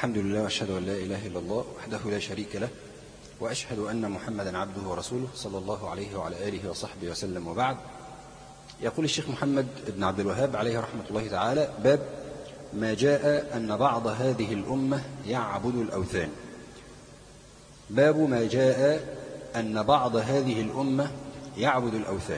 الحمد لله وأشهد أن لا إله إلا الله وحده لا شريك له، وأشهد أن محمدا عبده ورسوله صلى الله عليه وعلى آله وصحبه وسلم. وبعد، يقول الشيخ محمد بن عبد الوهاب عليه رحمة الله تعالى: باب ما جاء أن بعض هذه الأمة يعبد الأوثان. باب ما جاء أن بعض هذه الأمة يعبد الأوثان.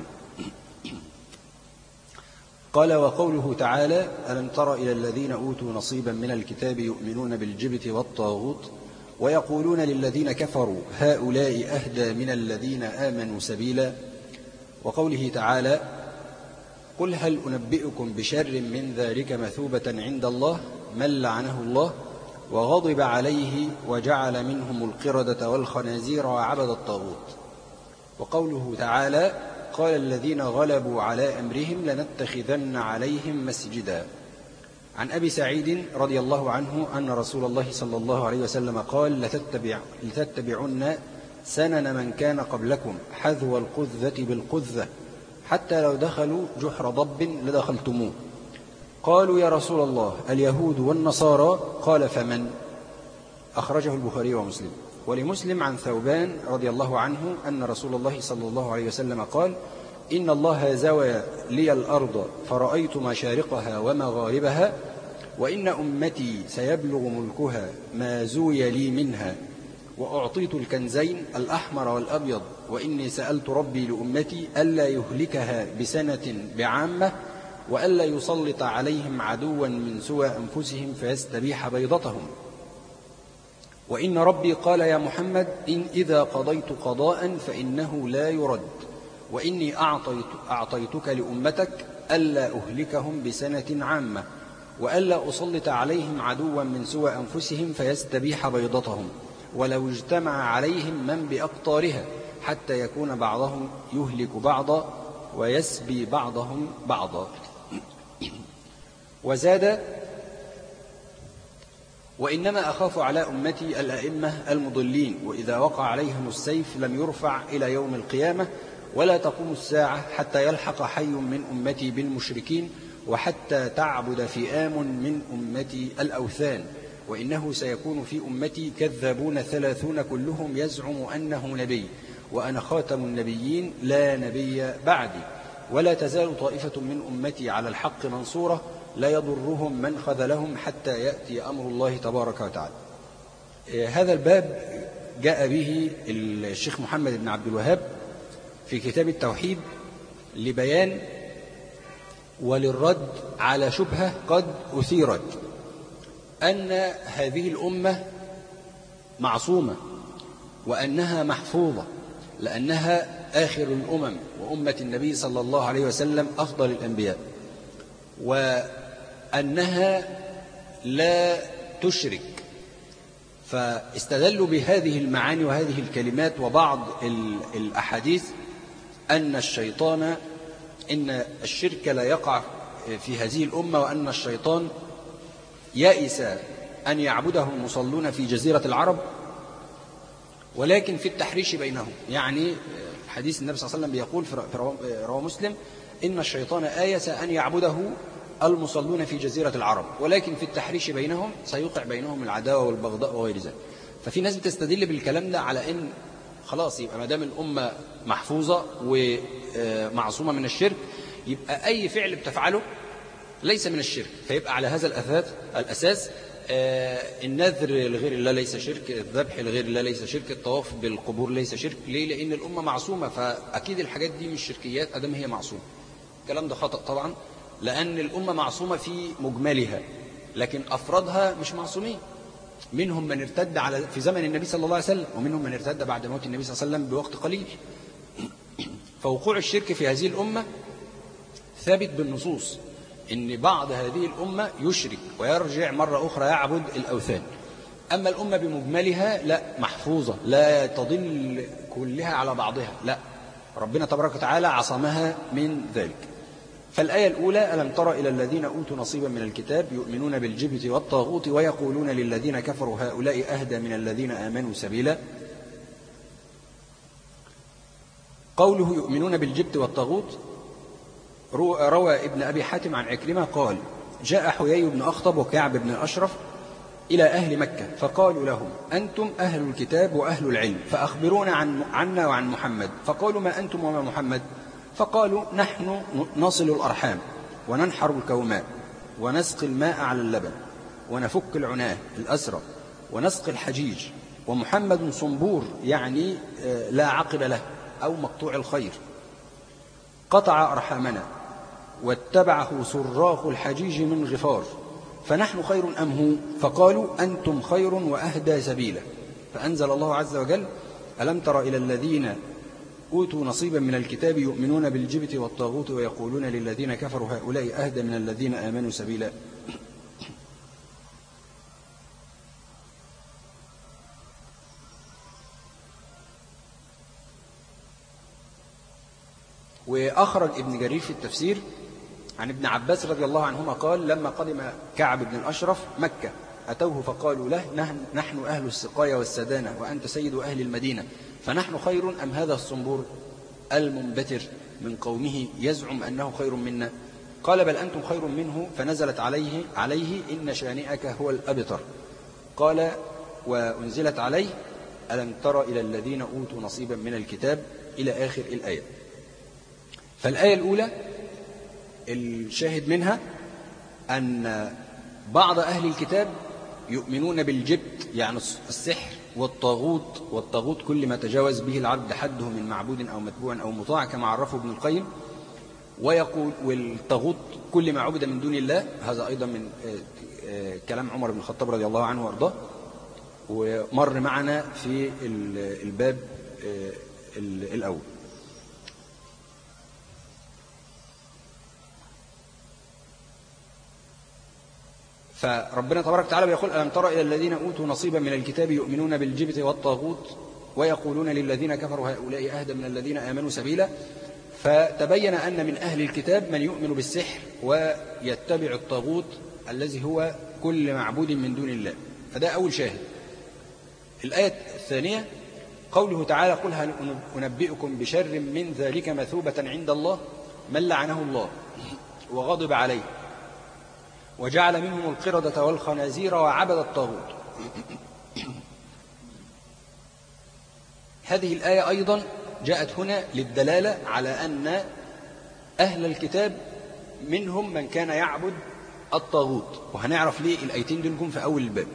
قال: وقوله تعالى: ألم تر إلى الذين أوتوا نصيبا من الكتاب يؤمنون بالجبت والطاغوت ويقولون للذين كفروا هؤلاء أهدى من الذين آمنوا سبيلا. وقوله تعالى: قل هل أنبئكم بشر من ذلك مثوبة عند الله من لعنه الله وغضب عليه وجعل منهم القردة والخنازير وعبد الطاغوت. وقوله تعالى: قال الذين غلبوا على أمرهم لنتخذن عليهم مسجدا. عن أبي سعيد رضي الله عنه أن رسول الله صلى الله عليه وسلم قال: لتتبعن سنن من كان قبلكم حذو القذة بالقذة حتى لو دخلوا جحر ضب لدخلتموه. قالوا: يا رسول الله اليهود والنصارى؟ قال: فمن؟ أخرجه البخاري ومسلم. ولمسلم عن ثوبان رضي الله عنه أن رسول الله صلى الله عليه وسلم قال: إن الله زوى لي الأرض فرأيت مشارقها ومغاربها، وإن أمتي سيبلغ ملكها ما زوي لي منها، وأعطيت الكنزين الأحمر والأبيض، وإني سألت ربي لأمتي ألا يهلكها بسنة بعامة، وألا يسلط عليهم عدوا من سوى أنفسهم فيستبيح بيضتهم. وإن ربي قال: يا محمد إن إذا قضيت قضاء فإنه لا يرد، وإني أعطيتك لأمتك ألا أهلكهم بسنة عامة، وألا أسلط عليهم عدوا من سوى أنفسهم فيستبيح بيضتهم، ولو اجتمع عليهم من بأقطارها حتى يكون بعضهم يهلك بعضا ويسبي بعضهم بعضا. وزاد: وإنما أخاف على أمتي الأئمة المضلين، وإذا وقع عليهم السيف لم يرفع إلى يوم القيامة، ولا تقوم الساعة حتى يلحق حي من أمتي بالمشركين، وحتى تعبد فئام من أمتي الأوثان، وإنه سيكون في أمتي كذابون 30 كلهم يزعم أنه نبي، وأنا خاتم النبيين لا نبي بعدي، ولا تزال طائفة من أمتي على الحق منصورة لا يضرهم من خذلهم حتى يأتي أمر الله تبارك وتعالى. هذا الباب جاء به الشيخ محمد بن عبد الوهاب في كتاب التوحيد لبيان وللرد على شبهة قد أثيرت، أن هذه الأمة معصومة وأنها محفوظة لأنها آخر الأمم، وأمة النبي صلى الله عليه وسلم أفضل الأنبياء، وأنها لا تشرك. فاستدلوا بهذه المعاني وهذه الكلمات وبعض الأحاديث أن الشرك لا يقع في هذه الأمة، وأن الشيطان يئس أن يعبده المصلون في جزيرة العرب، ولكن في التحريش بينهم. يعني حديث النبي صلى الله عليه وسلم بيقول في رواه مسلم: إن الشيطان آيس أن يعبده المصلون في جزيرة العرب، ولكن في التحريش بينهم سيوقع بينهم العداوة والبغضاء وغير ذلك. ففي ناس بتستدل بالكلام ده على إن خلاص يبقى ما دام الأمة محفوظة ومعصومة من الشرك، يبقى أي فعل بتفعله ليس من الشرك، فيبقى على هذا الأساس النذر لغير الله ليس شرك، الذبح لغير الله ليس شرك، الطواف بالقبور ليس شرك. ليه؟ لأن الأمة معصومة، فأكيد الحاجات دي مش شركيات أدام هي معصومة. الكلام ده خطأ طبعا، لأن الأمة معصومة في مجملها، لكن أفرادها مش معصومين. منهم من ارتد في زمن النبي صلى الله عليه وسلم، ومنهم من ارتد بعد موت النبي صلى الله عليه وسلم بوقت قليل. فوقوع الشرك في هذه الأمة ثابت بالنصوص، إن بعض هذه الأمة يشرك ويرجع مرة أخرى يعبد الأوثان. أما الأمة بمجملها لا، محفوظة، لا تضل كلها على بعضها، لا، ربنا تبارك وتعالى عصمها من ذلك. فالآية الأولى: ألم تر إلى الذين أوتوا نصيبا من الكتاب يؤمنون بالجبت والطاغوت ويقولون للذين كفروا هؤلاء أهدى من الذين آمنوا سبيلا. قوله يؤمنون بالجبت والطاغوت، روى ابن أبي حاتم عن عكرمة قال: جاء حيي بن أخطب وكعب بن أشرف إلى أهل مكة فقالوا لهم أنتم أهل الكتاب وأهل العلم فأخبرونا عنا وعن محمد. فقالوا ما أنتم وما محمد؟ فقالوا نحن نصل الأرحام وننحر الكوماء ونسقي الماء على اللبن ونفك العناه الأسرى ونسقي الحجيج، ومحمد صنبور يعني لا عقب له أو مقطوع الخير، قطع أرحامنا واتبعه صراخ الحجيج من غفار، فنحن خير أم هو؟ فقالوا أنتم خير وأهدى سبيلا. فأنزل الله عز وجل ألم تر إلى الذين أوتوا نصيبا من الكتاب يؤمنون بالجبت والطاغوت ويقولون للذين كفروا هؤلاء أهدى من الذين آمنوا سبيلا. وأخرج ابن جرير في التفسير عن ابن عباس رضي الله عنهما قال لما قدم كعب بن الأشرف مكة أتوه فقالوا له نحن أهل السقاية والسدانة وأنت سيد أهل المدينة فنحن خير أم هذا الصنبور المنبتر من قومه يزعم أنه خير منا؟ قال بل أنتم خير منه. فنزلت عليه إن شانئك هو الأبتر. قال وأنزلت عليه ألم تر إلى الذين أوتوا نصيبا من الكتاب إلى آخر الآية. فالآية الأولى الشاهد منها أن بعض أهل الكتاب يؤمنون بالجبت يعني السحر والطاغوت كل ما تجاوز به العبد حده من معبود أو متبوع أو مطاع كما عرفه ابن القيم، ويقول والطاغوت كل ما عبد من دون الله. هذا أيضا من كلام عمر بن الخطاب رضي الله عنه وارضاه، ومر معنا في الباب الأول. فربنا تبارك وتعالى بيقول ألم تر إلى الذين أوتوا نصيبا من الكتاب يؤمنون بالجبت والطاغوت ويقولون للذين كفروا هؤلاء أهدى من الذين آمنوا سبيلا. فتبين أن من أهل الكتاب من يؤمن بالسحر ويتبع الطاغوت الذي هو كل معبود من دون الله. فده أول شاهد. الآية الثانية قوله تعالى قل هل أنبئكم بشر من ذلك مثوبة عند الله من لعنه الله وغضب عليه وجعل منهم القردة والخنازير وعبد الطاغوت. هذه الآية أيضا جاءت هنا للدلالة على أن أهل الكتاب منهم من كان يعبد الطاغوت، وهنعرف ليه الآيتين دول جم في أول الباب.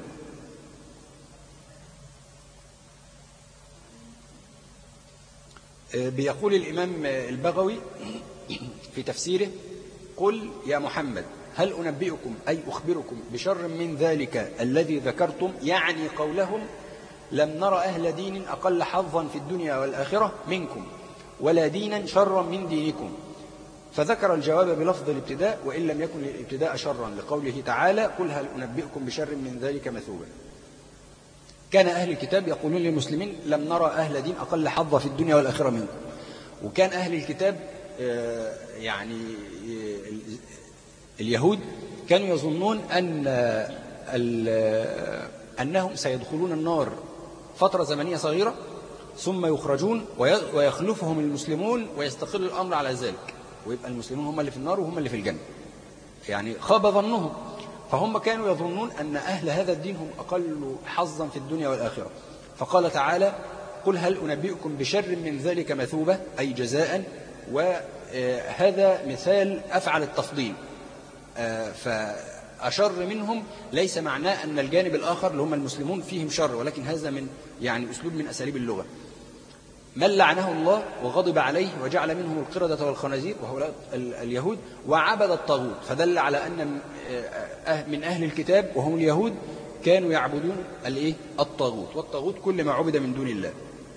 بيقول الإمام البغوي في تفسيره قل يا محمد هل أنبئكم أي أخبركم بشر من ذلك الذي ذكرتم، يعني قولهم لم نرى أهل دين أقل حظا في الدنيا والآخرة منكم ولا دينا شرا من دينكم. فذكر الجواب بلفظ الابتداء وإن لم يكن الابتداء شرا لقوله تعالى قل هل أنبئكم بشر من ذلك مثوبا. كان أهل الكتاب يقولون للمسلمين لم نرى أهل دين أقل حظا في الدنيا والآخرة منكم. وكان أهل الكتاب يعني اليهود كانوا يظنون أنهم سيدخلون النار فترة زمنية صغيرة ثم يخرجون ويخلفهم المسلمون ويستقر الأمر على ذلك، ويبقى المسلمون هم اللي في النار وهم اللي في الجنة. يعني خاب ظنهم. فهم كانوا يظنون أن أهل هذا الدين هم أقل حظا في الدنيا والآخرة. فقال تعالى قل هل أنبئكم بشر من ذلك مثوبة أي جزاء، وهذا مثال أفعل التفضيل. فأشر منهم ليس معناه أن الجانب الآخر اللي هم المسلمون فيهم شر، ولكن هذا من يعني أسلوب من أساليب اللغة. من لعنه الله وغضب عليه وجعل منهم القردة والخنازير وهؤلاء اليهود وعبد الطاغوت، فدل على أن من أهل الكتاب وهم اليهود كانوا يعبدون الطاغوت، والطاغوت كل ما عبد من دون الله.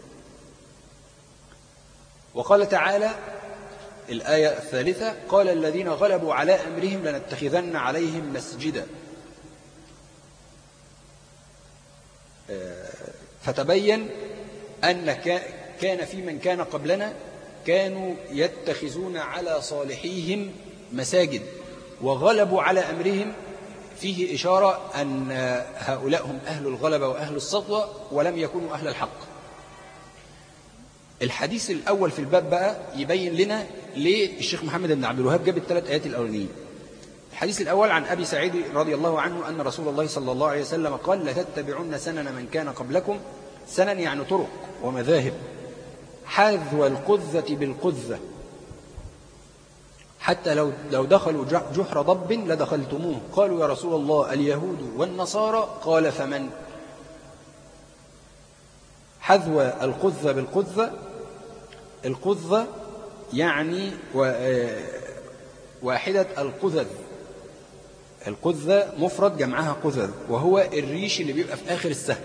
وقال تعالى الآية الثالثة قال الذين غلبوا على أمرهم لنتخذن عليهم مسجدا. فتبين أن كان في من كان قبلنا كانوا يتخذون على صالحيهم مساجد، وغلبوا على أمرهم فيه إشارة أن هؤلاء هم أهل الغلبة وأهل السطوة ولم يكونوا أهل الحق. الحديث الأول في الباب بقى يبين لنا ليه الشيخ محمد بن عبد الوهاب جاب الثلاث آيات الأولانيين. الحديث الأول عن أبي سعيد رضي الله عنه أن رسول الله صلى الله عليه وسلم قال: لتتبعن سنن من كان قبلكم. سنن يعني طرق ومذاهب، حذو القذة بالقذة، حتى لو دخلوا جحر ضب لدخلتموه. قالوا: يا رسول الله اليهود والنصارى؟ قال: فمن؟ حذو القذة بالقذة. القذة يعني واحدة القذذ. القذة مفرد، جمعها قذذ، وهو الريش اللي بيبقى في آخر السهم.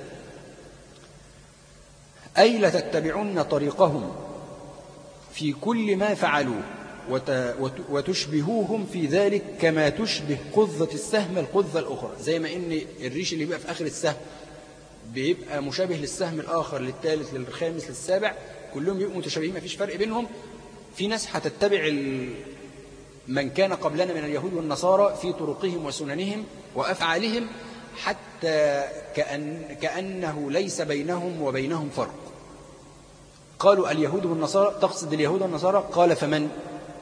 أي لتتبعن طريقهم في كل ما فعلوا وتشبهوهم في ذلك كما تشبه قذة السهم القذة الأخرى. زي ما إن الريش اللي بيبقى في آخر السهم بيبقى مشابه للسهم الآخر، للثالث، للخامس، للسابع، كلهم بيبقوا متشابهين، ما فيش فرق بينهم. في ناس هتتبع من كان قبلنا من اليهود والنصارى في طرقهم وسننهم وأفعالهم، حتى كأنه ليس بينهم وبينهم فرق. قالوا: اليهود والنصارى؟ تقصد اليهود والنصارى؟ قال: فمن؟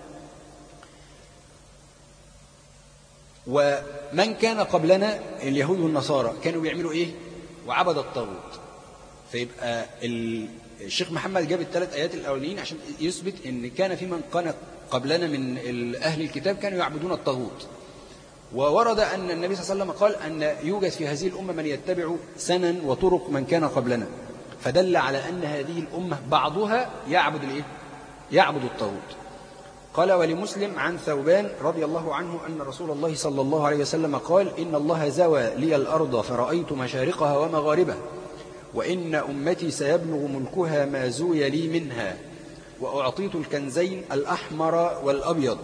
ومن كان قبلنا اليهود والنصارى كانوا بيعملوا إيه؟ وعبد الطاغوت. فيبقى الشيخ محمد جاب الثلاث آيات الأولين عشان يثبت إن كان في من كان قبلنا من أهل الكتاب كانوا يعبدون الطاغوت. وورد أن النبي صلى الله عليه وسلم قال أن يوجد في هذه الأمة من يتبع سنن وطرق من كان قبلنا، فدل على أن هذه الأمة بعضها يعبد الإيه؟ يعبد الطاغوت. قال: ولمسلم عن ثوبان رضي الله عنه أن رسول الله صلى الله عليه وسلم قال: إن الله زوى لي الأرض فرأيت مشارقها ومغاربها، وإن أمتي سيبلغ ملكها ما زوي لي منها، وأعطيت الكنزين الأحمر والأبيض.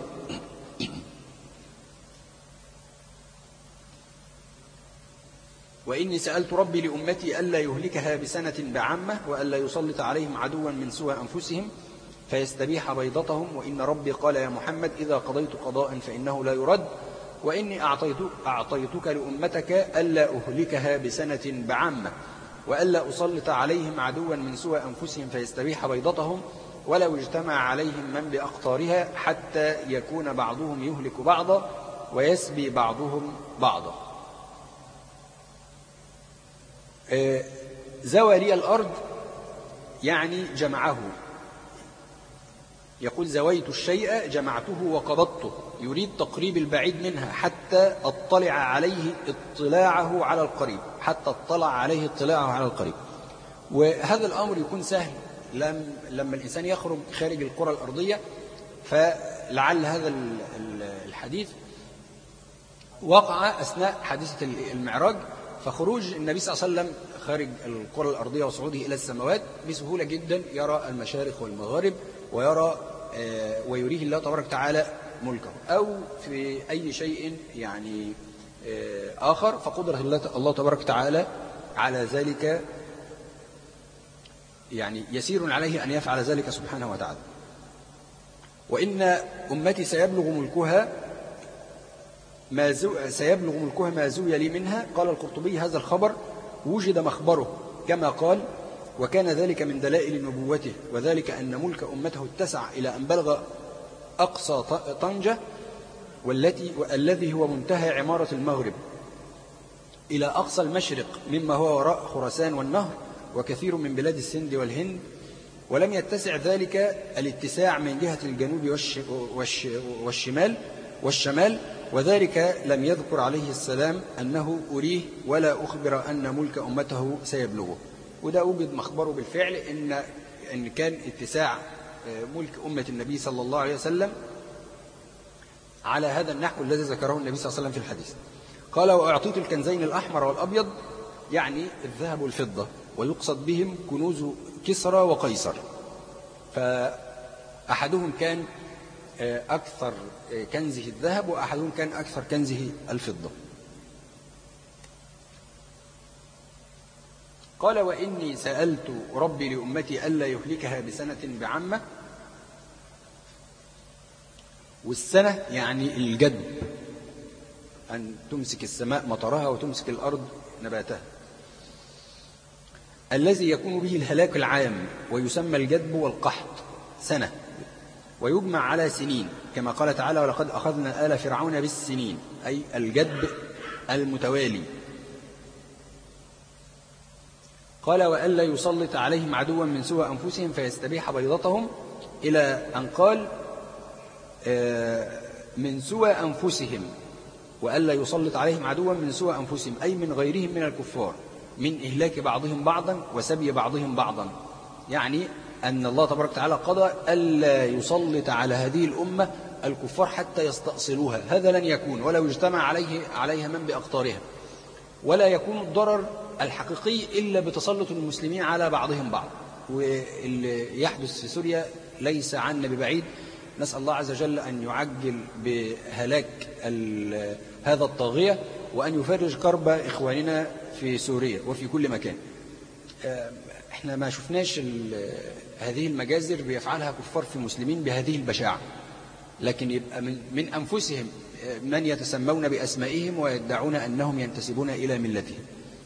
وإني سألت ربي لأمتي ألا يهلكها بسنة بعامة، وألا يسلط عليهم عدوا من سوى أنفسهم فيستبيح بيضتهم. وإن ربي قال: يا محمد إذا قضيت قضاء فإنه لا يرد، وإني أعطيتك لأمتك ألا أهلكها بسنة بعامة، وألا أسلط عليهم عدوا من سوى أنفسهم فيستبيح بيضتهم، ولو اجتمع عليهم من بأقطارها حتى يكون بعضهم يهلك بعضا ويسبي بعضهم بعضا. زوى لي الأرض يعني جمعه. يقول: زويت الشيء جمعته وقبضته، يريد تقريب البعيد منها حتى اطلع عليه اطلاعه على القريب، حتى اطلع عليه اطلاعه على القريب. وهذا الأمر يكون سهل لما الإنسان يخرج خارج القرى الأرضية. فلعل هذا الحديث وقع أثناء حادثة المعراج، فخروج النبي صلى الله عليه وسلم خارج القرى الأرضية وصعوده إلى السماوات بسهولة جدا يرى المشارق والمغارب، ويريه الله تبارك وتعالى ملكه، أو في أي شيء يعني آخر، فقدرة الله تبارك وتعالى على ذلك يعني يسير عليه أن يفعل ذلك سبحانه وتعالى. وإن أمتي سيبلغ ملكها ما زوي لي منها. قال القرطبي: هذا الخبر وجد مخبره كما قال، وكان ذلك من دلائل نبوته، وذلك أن ملك أمته اتسع إلى أن بلغ أقصى طنجة، والذي هو منتهى عمارة المغرب، إلى أقصى المشرق مما هو وراء خراسان والنهر، وكثير من بلاد السند والهند. ولم يتسع ذلك الاتساع من جهة الجنوب والشمال، وذلك لم يذكر عليه السلام أنه أريه ولا أخبر أن ملك أمته سيبلغه. وده وجد مخبره بالفعل إن كان اتساع ملك أمة النبي صلى الله عليه وسلم على هذا النحو الذي ذكره النبي صلى الله عليه وسلم في الحديث. قال: وأعطيت الكنزين الأحمر والأبيض، يعني الذهب والفضة، ويقصد بهم كنوز كسرى وقيصر، فأحدهم كان أكثر كنزه الذهب، وأحدهم كان أكثر كنزه الفضة. قال: وإني سألت ربي لأمتي ألا يهلكها بسنة بعامة. والسنة يعني الجدب، أن تمسك السماء مطرها وتمسك الأرض نباتها، الذي يكون به الهلاك العام، ويسمى الجدب والقحط سنة. ويجمع على سنين، كما قال تعالى: ولقد أخذنا آل فرعون بالسنين، أي الجد المتوالي. قال: وألا يسلط عليهم عدوا من سوى أنفسهم فيستبيح بيضتهم، إلى أن قال: من سوى أنفسهم، وألا يسلط عليهم عدوا من سوى أنفسهم، أي من غيرهم من الكفار، من إهلاك بعضهم بعضا وسبي بعضهم بعضا. يعني أن الله تبارك وتعالى قضى ألا يسلط على هذه الأمة الكفار حتى يستأصلوها، هذا لن يكون، ولو اجتمع عليها من بأقطارها، ولا يكون الضرر الحقيقي إلا بتسلط المسلمين على بعضهم بعض. واللي يحدث في سوريا ليس عنا ببعيد، نسأل الله عز وجل أن يعجل بهلاك هذا الطاغية، وأن يفرج كرب إخواننا في سوريا وفي كل مكان. احنا ما شفناش هذه المجازر بيفعلها كفار في المسلمين بهذه البشاعة، لكن يبقى من أنفسهم من يتسمون بأسمائهم ويدعون أنهم ينتسبون إلى ملتهم.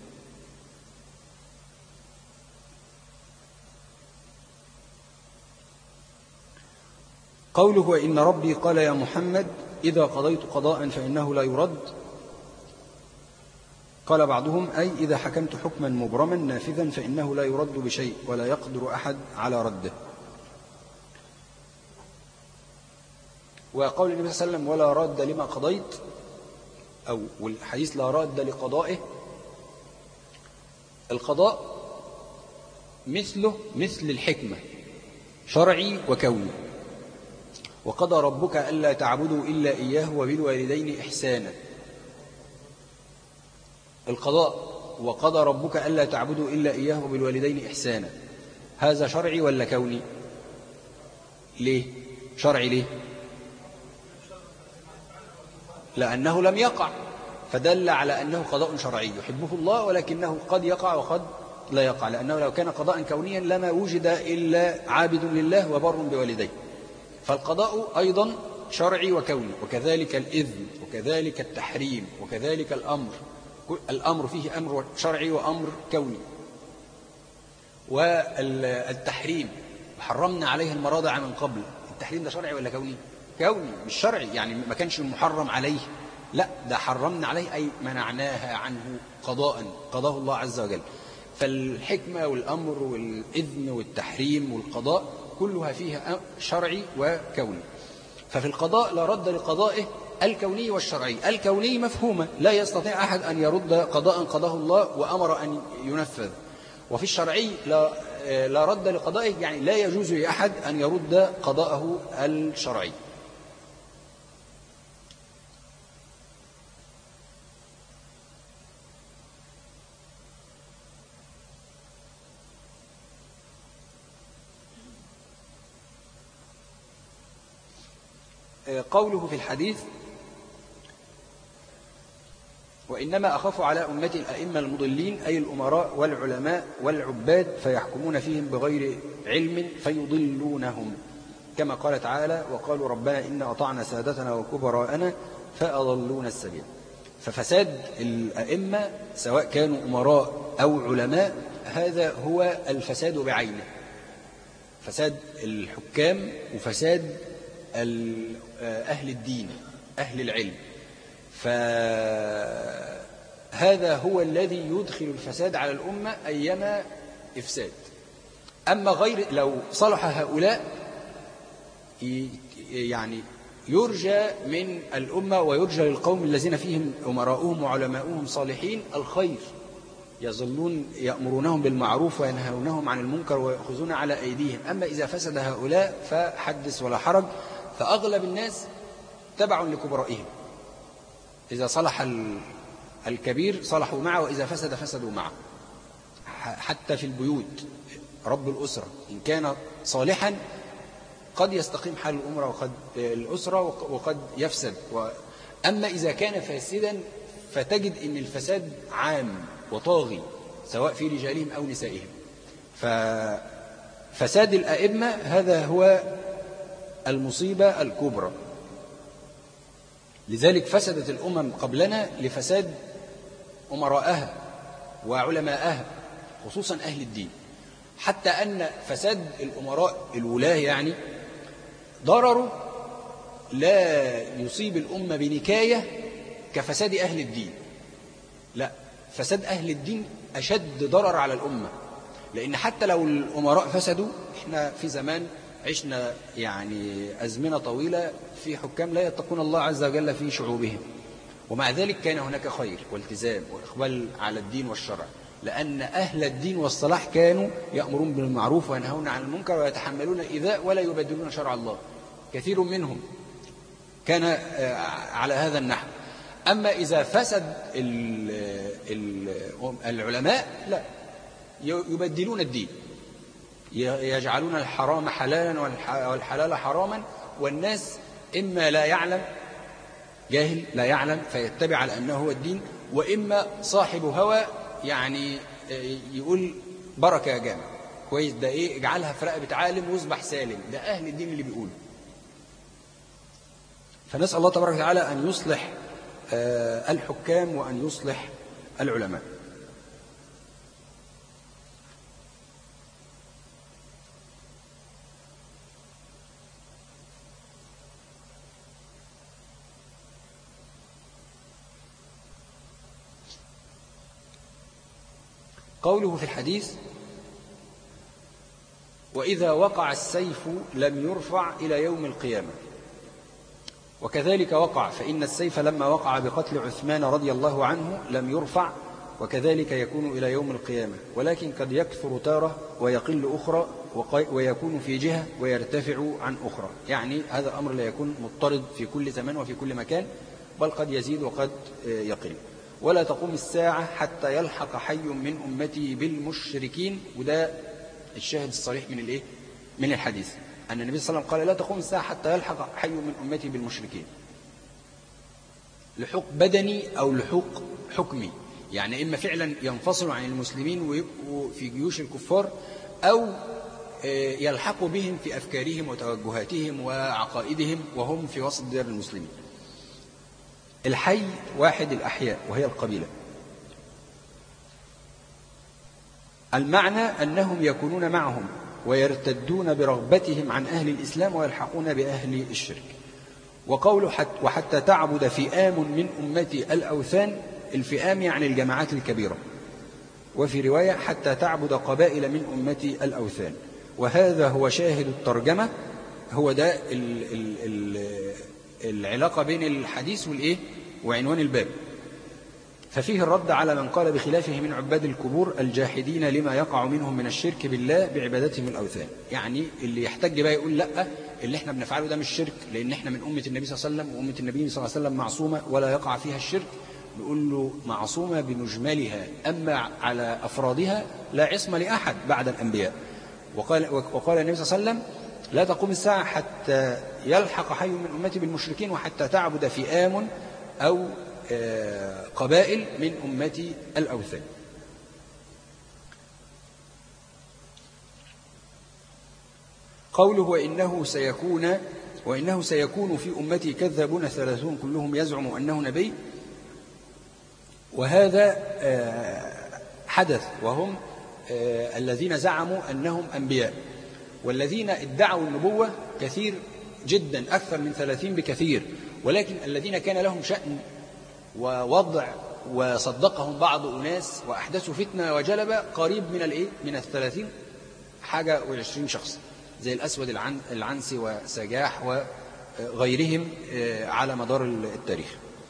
قوله: وإن ربي قال يا محمد إذا قضيت قضاء فإنه لا يرد. قال بعضهم: أي إذا حكمت حكما مبرما نافذا فإنه لا يرد بشيء ولا يقدر أحد على رده. وقول النبي صلى الله عليه وسلم: ولا راد لما قضيت، أو والحديث لا راد لقضائه. القضاء مثل الحكمة، شرعي وكوني. وقضى ربك ألا تعبدوا إلا إياه وبالوالدين إحسانا. القضاء: وقضى ربك ألا تعبدوا إلا إياه وبالوالدين إحسانا، هذا شرعي ولا كوني؟ ليه شرعي؟ ليه؟ لأنه لم يقع، فدل على أنه قضاء شرعي يحبه الله، ولكنه قد يقع وقد لا يقع، لأنه لو كان قضاء كونيا لما وجد إلا عابد لله وبر بوالديه. فالقضاء أيضا شرعي وكوني، وكذلك الإذن، وكذلك التحريم، وكذلك الأمر فيه أمر شرعي وأمر كوني. والتحريم: حرمنا عليه المراضع من قبل، التحريم ده شرعي ولا كوني؟ كوني، مش شرعي، يعني ما كانش محرم عليه، لا ده حرمنا عليه أي منعناها عنه قضاء قضاه الله عز وجل. فالحكمة والأمر والإذن والتحريم والقضاء كلها فيها شرعي وكوني. ففي القضاء لا رد لقضائه الكوني والشرعي. الكوني مفهومة، لا يستطيع أحد أن يرد قضاء قضاه الله وأمر أن ينفذ. وفي الشرعي لا رد لقضائه، يعني لا يجوز لأحد أن يرد قضاءه الشرعي. قوله في الحديث: وإنما أخاف على أمتي الأئمة المضلين، أي الأمراء والعلماء والعباد، فيحكمون فيهم بغير علم فيضلونهم، كما قال تعالى: وقالوا ربنا إن أطعنا سادتنا وكبراءنا فأضلونا السبيل. ففساد الأئمة سواء كانوا أمراء أو علماء هذا هو الفساد بعينه، فساد الحكام وفساد أهل الدين أهل العلم. فهذا هو الذي يدخل الفساد على الأمة أيما إفساد. أما غير، لو صلح هؤلاء يعني يرجى من الأمة ويرجى للقوم الذين فيهم أمراؤهم وعلماؤهم صالحين الخير، يظلون يأمرونهم بالمعروف وينهونهم عن المنكر ويأخذون على أيديهم. أما إذا فسد هؤلاء فحدث ولا حرج، فأغلب الناس تبع لكبرائهم، إذا صلح الكبير صلحوا معه، وإذا فسد فسدوا معه. حتى في البيوت رب الأسرة إن كان صالحا قد يستقيم حال الأسرة وقد يفسد. أما إذا كان فاسدا فتجد أن الفساد عام وطاغي سواء في رجالهم أو نسائهم. ففساد الأئمة هذا هو المصيبة الكبرى. لذلك فسدت الأمم قبلنا لفساد أمراءها وعلماءها خصوصا أهل الدين، حتى أن فساد الأمراء الولاة يعني ضرره لا يصيب الأمة بنكاية كفساد أهل الدين، لا، فساد أهل الدين أشد ضرر على الأمة. لأن حتى لو الأمراء فسدوا، إحنا في زمان عشنا يعني أزمنة طويلة في حكام لا يتقون الله عز وجل في شعوبهم، ومع ذلك كان هناك خير والتزام وإقبال على الدين والشرع، لأن أهل الدين والصلاح كانوا يأمرون بالمعروف وينهون عن المنكر ويتحملون الإيذاء ولا يبدلون شرع الله. كثير منهم كان على هذا النحو. أما إذا فسد العلماء لا، يبدلون الدين، يجعلون الحرام حلالا والحلال حراما، والناس إما لا يعلم، جاهل لا يعلم فيتبع على أنه هو الدين، وإما صاحب هوى يعني يقول بركة يا جامع كويس، ده إيه، اجعلها في رقبة عالم واصبح سالم، ده أهل الدين اللي بيقوله. فنسأل الله تبارك وتعالى أن يصلح الحكام وأن يصلح العلماء. قوله في الحديث: وإذا وقع السيف لم يرفع إلى يوم القيامة. وكذلك وقع، فإن السيف لما وقع بقتل عثمان رضي الله عنه لم يرفع، وكذلك يكون إلى يوم القيامة، ولكن قد يكثر تارة ويقل أخرى، ويكون في جهة ويرتفع عن أخرى. يعني هذا الأمر لا يكون مضطرد في كل زمان وفي كل مكان، بل قد يزيد وقد يقل. ولا تقوم الساعة حتى يلحق حي من أمتي بالمشركين. وده الشاهد الصريح من الحديث، أن النبي صلى الله عليه وسلم قال: لا تقوم الساعة حتى يلحق حي من أمتي بالمشركين. لحوق بدني أو لحوق حكمي، يعني إما فعلا ينفصلوا عن المسلمين ويبقوا في جيوش الكفار، أو يلحقوا بهم في أفكارهم وتوجهاتهم وعقائدهم وهم في وسط ديار المسلمين. الحي واحد الأحياء وهي القبيلة. المعنى أنهم يكونون معهم ويرتدون برغبتهم عن أهل الإسلام ويلحقون بأهل الشرك. وقوله وحتى تعبد فئام من أمتي الأوثان، الفئام يعني الجماعات الكبيرة. وفي رواية حتى تعبد قبائل من أمتي الأوثان. وهذا هو شاهد الترجمة، هو ده العلاقة بين الحديث وعنوان الباب. ففيه الرد على من قال بخلافه من عباد القبور الجاحدين لما يقع منهم من الشرك بالله بعبادتهم الأوثان. يعني اللي يحتج بقى يقول لا، اللي احنا بنفعله ده مش شرك، لأن احنا من أمة النبي صلى الله عليه وسلم، وأمة النبي صلى الله عليه وسلم معصومة ولا يقع فيها الشرك. نقول له معصومة بمجملها، أما على أفرادها لا عصمة لأحد بعد الأنبياء. وقال النبي صلى الله عليه وسلم: لا تقوم الساعة حتى يلحق حي من أمتي بالمشركين وحتى تعبد فئام أو قبائل من أمتي الأوثان. قوله وإنه سيكون في أمتي كذابون 30 كلهم يزعم أنه نبي. وهذا حدث، وهم الذين زعموا أنهم أنبياء، والذين ادعوا النبوة كثير جدا، أكثر من 30 بكثير، ولكن الذين كان لهم شأن ووضع وصدقهم بعض أناس وأحدثوا فتنة وجلبة قريب من 30 حاجة و20 شخص، زي الأسود العنسي وسجاح وغيرهم على مدار التاريخ.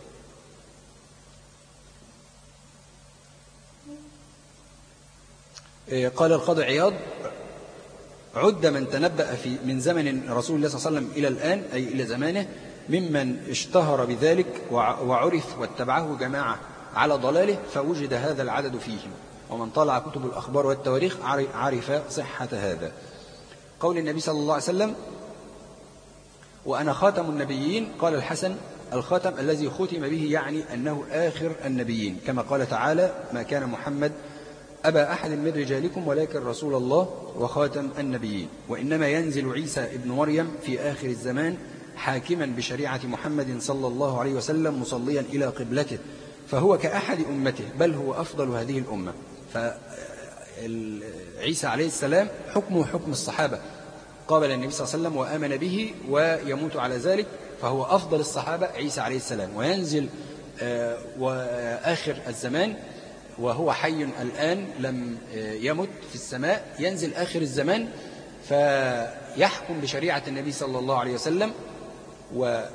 قال القاضي عياض: عد من تنبأ من زمن رسول الله صلى الله عليه وسلم إلى الآن، أي إلى زمانه، ممن اشتهر بذلك وعرف واتبعه جماعة على ضلاله، فوجد هذا العدد فيهم، ومن طالع كتب الأخبار والتواريخ عرف صحة هذا. قول النبي صلى الله عليه وسلم: وأنا خاتم النبيين. قال الحسن: الخاتم الذي ختم به يعني أنه آخر النبيين، كما قال تعالى: ما كان محمد أبا أحد من رجالكم ولكن رسول الله وخاتم النبيين. وإنما ينزل عيسى ابن مريم في آخر الزمان حاكما بشريعة محمد صلى الله عليه وسلم مصليا إلى قبلته، فهو كأحد أمته، بل هو أفضل هذه الأمة. فعيسى عليه السلام حكمه حكم الصحابة، قابل النبي صلى الله عليه وسلم وآمن به ويموت على ذلك، فهو أفضل الصحابة عيسى عليه السلام. وينزل وآخر الزمان وهو حي الآن لم يمت في السماء، ينزل آخر الزمان فيحكم بشريعة النبي صلى الله عليه وسلم، ولا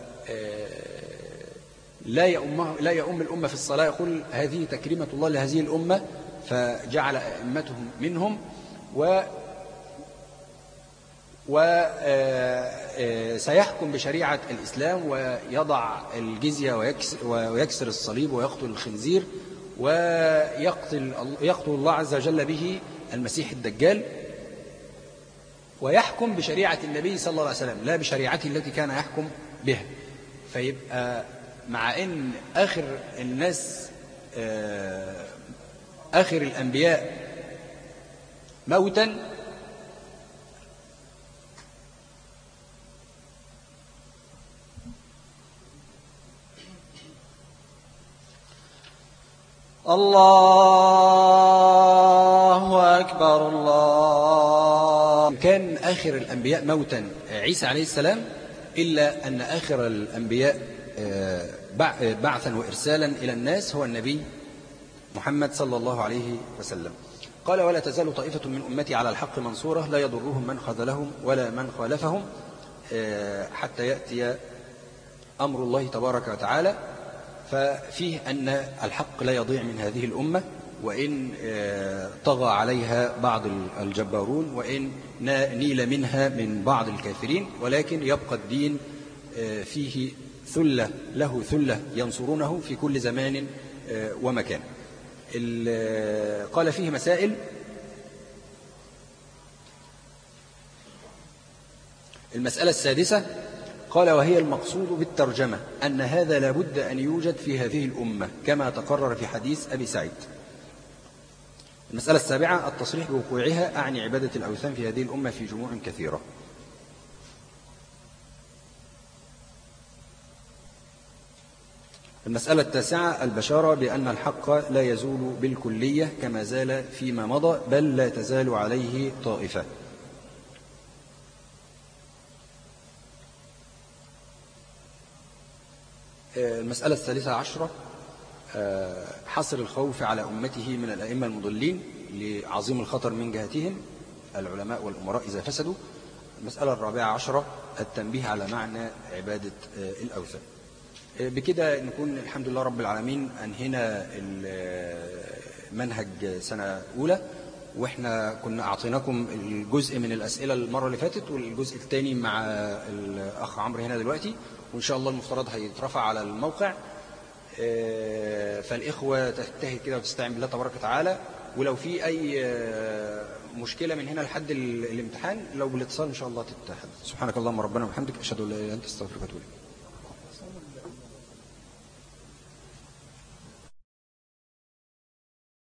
لا يؤم الأمة في الصلاة، يقول هذه تكريمة الله لهذه الأمة فجعل أئمتهم منهم، وسيحكم بشريعة الإسلام ويضع الجزية ويكسر الصليب ويقتل الخنزير ويقتل الله عز وجل به المسيح الدجال، ويحكم بشريعة النبي صلى الله عليه وسلم لا بشريعته التي كان يحكم بها. فيبقى مع أن آخر الناس آخر الأنبياء موتا، الله أكبر الله، كان آخر الأنبياء موتا عيسى عليه السلام، إلا أن آخر الأنبياء بعثا وإرسالا إلى الناس هو النبي محمد صلى الله عليه وسلم. قال ولا تزال طائفة من أمتي على الحق منصورة لا يضرهم من خذلهم ولا من خالفهم حتى يأتي أمر الله تبارك وتعالى. ففيه أن الحق لا يضيع من هذه الأمة، وإن طغى عليها بعض الجبارون، وإن نيل منها من بعض الكافرين، ولكن يبقى الدين فيه ثلة له ثلة ينصرونه في كل زمان ومكان. قال فيه مسائل. المسألة السادسة قال وهي المقصود بالترجمة أن هذا لابد أن يوجد في هذه الأمة كما تقرر في حديث أبي سعيد. المسألة السابعة التصريح بوقوعها أعني عبادة الأوثان في هذه الأمة في جموع كثيرة. المسألة التاسعة البشارة بأن الحق لا يزول بالكلية كما زال فيما مضى، بل لا تزال عليه طائفة. المسألة الثالثة عشرة حصر الخوف على أمته من الأئمة المضلين لعظيم الخطر من جهتهم العلماء والأمراء إذا فسدوا. المسألة الرابعة عشرة التنبيه على معنى عبادة الأوثان. بكده نكون الحمد لله رب العالمين أنهينا المنهج سنة أولى، وإحنا كنا أعطيناكم الجزء من الأسئلة المرة اللي فاتت والجزء الثاني مع الأخ عمرو هنا دلوقتي، وإن شاء الله المفترض هيترفع على الموقع. فالإخوة تجتهد كده وتستعين بالله تبارك وتعالى، ولو في أي مشكلة من هنا لحد الامتحان لو بالاتصال إن شاء الله تتحدث. سبحانك اللهم ربنا وبحمدك أشهد أن لا إله إلا أنت أستغفرك وأتوب إليك.